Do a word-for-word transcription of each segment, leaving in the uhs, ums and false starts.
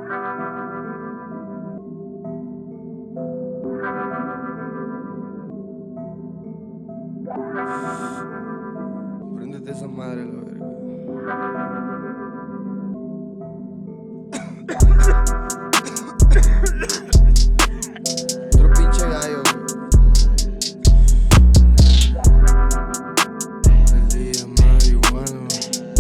Préndete esa madre, la verga. Otro pinche gallo, güey. El día marihuana.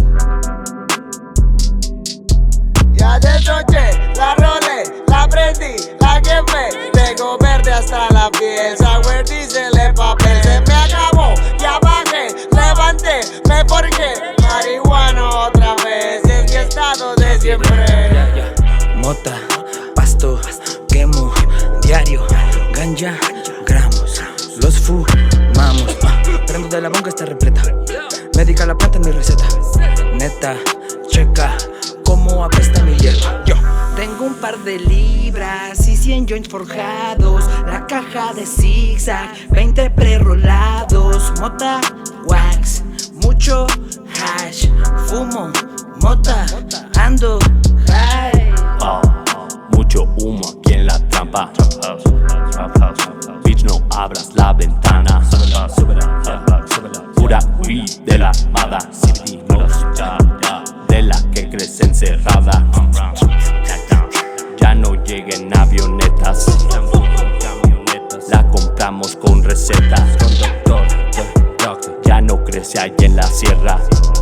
Ya desnoché, la rolé, la prendí, la quemé. Tengo verde hasta la piel, sour diesel el papel. Se me acabó, ya bajé, levanté, me forqué. Marihuana otra vez, es mi estado de siempre. Mota, pasto, quemo, diario, ganja, gramos, los fumamos. Ah, prendo de la bonga está repleta, médica la planta en mi receta. Neta, checa cómo apesta mi hierba. Yo tengo un par de libras y cien joints forjados. La caja de zigzag, veinte prerolados. Mota, wax, mucho hash. Fumo, mota, ando high. Oh, mucho humo aquí en la trampa. Bitch, no abras la ventana. Pura weed de la amada. De la que crece encerrada. Ya no lleguen avionetas. La compramos con recetas. Ya no crece ahí en la sierra.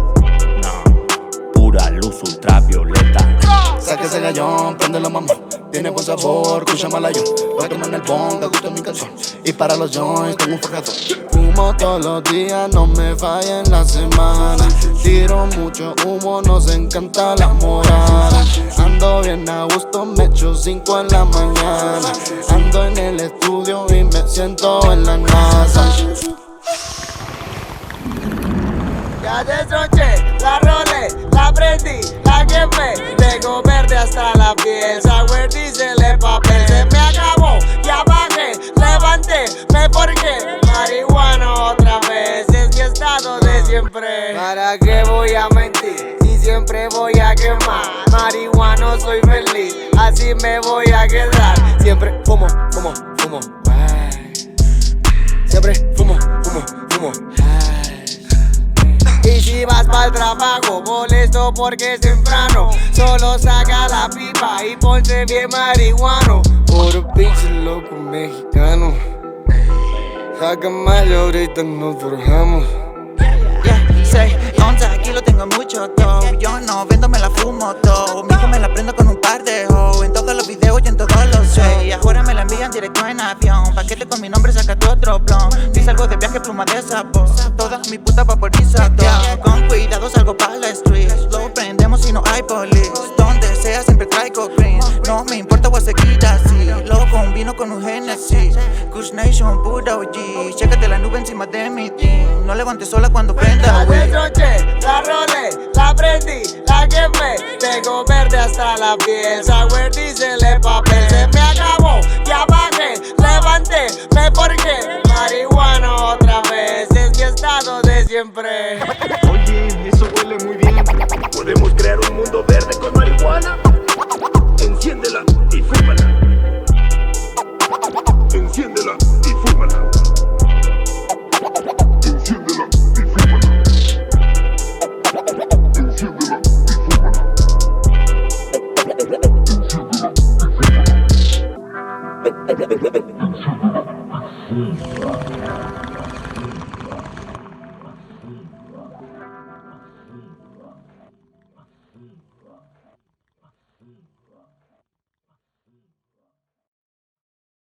Pura luz ultravioleta. Saca ese gallón, préndelo mamá. Tiene buen sabor, escucha malayo. Voy a tomar en el bong, te gusta mi canción. Y para los joints tengo un forjador. Fumo todos los días, no me falla en la semana. Tiro mucho humo, nos encanta la morada. Ando bien a gusto, me echo cinco en la mañana. Ando en el estudio y me siento en la NASA. Ya desnoché, la rolé, la prendí, la quemé. Tengo verde hasta la piel, sour diesel el papel. Se me acabó, ya bajé, levanté, me forqué. Marihuana otra vez, es mi estado de siempre. ¿Para qué voy a mentir? Si siempre voy a quemar. Marihuana soy feliz, así me voy a quedar. Siempre fumo, fumo, fumo. Siempre fumo, fumo, fumo. Y si vas pa'l trabajo, molesto porque es temprano. Solo saca la pipa y ponte bien marihuano. Puro pinche loco mexicano. Saca más y ahorita nos forjamos. Yeah, seis onzas, aquí lo tengo mucho dough. Yo no vendo, me la fumo todo. Mi hijo me la prendo con un par de ho. En todos los videos y en todos los shows. Y ahora me la envían directo en avión. Paquete con mi nombre, sácate otro blon. Si salgo de viaje, pluma de sabor. Toda mi puta vaporizador. Con cuidado salgo pa' la street. Lo prendemos si no hay police. Donde sea siempre traigo green. No me importa, voy a seguir así. Lo combino con un Genesis. Kush Nation, pura O G. Chécate la nube encima de mi team. No levantes sola cuando prenda. La desnoché, la rolé, la prendí, la quemé. Tengo verde hasta la piel, sour diesel el papel. Se me acabó, ya bajé, levanté, me forqué. Marihuana otra vez, es mi estado de siempre. Oye, eso huele muy bien. Podemos crear un mundo verde con marihuana. Enciéndela y fúmala. Enciéndela y fúmala. Enciéndela y fúmala. Enciéndela y fúmala. Enciéndela y fúmala.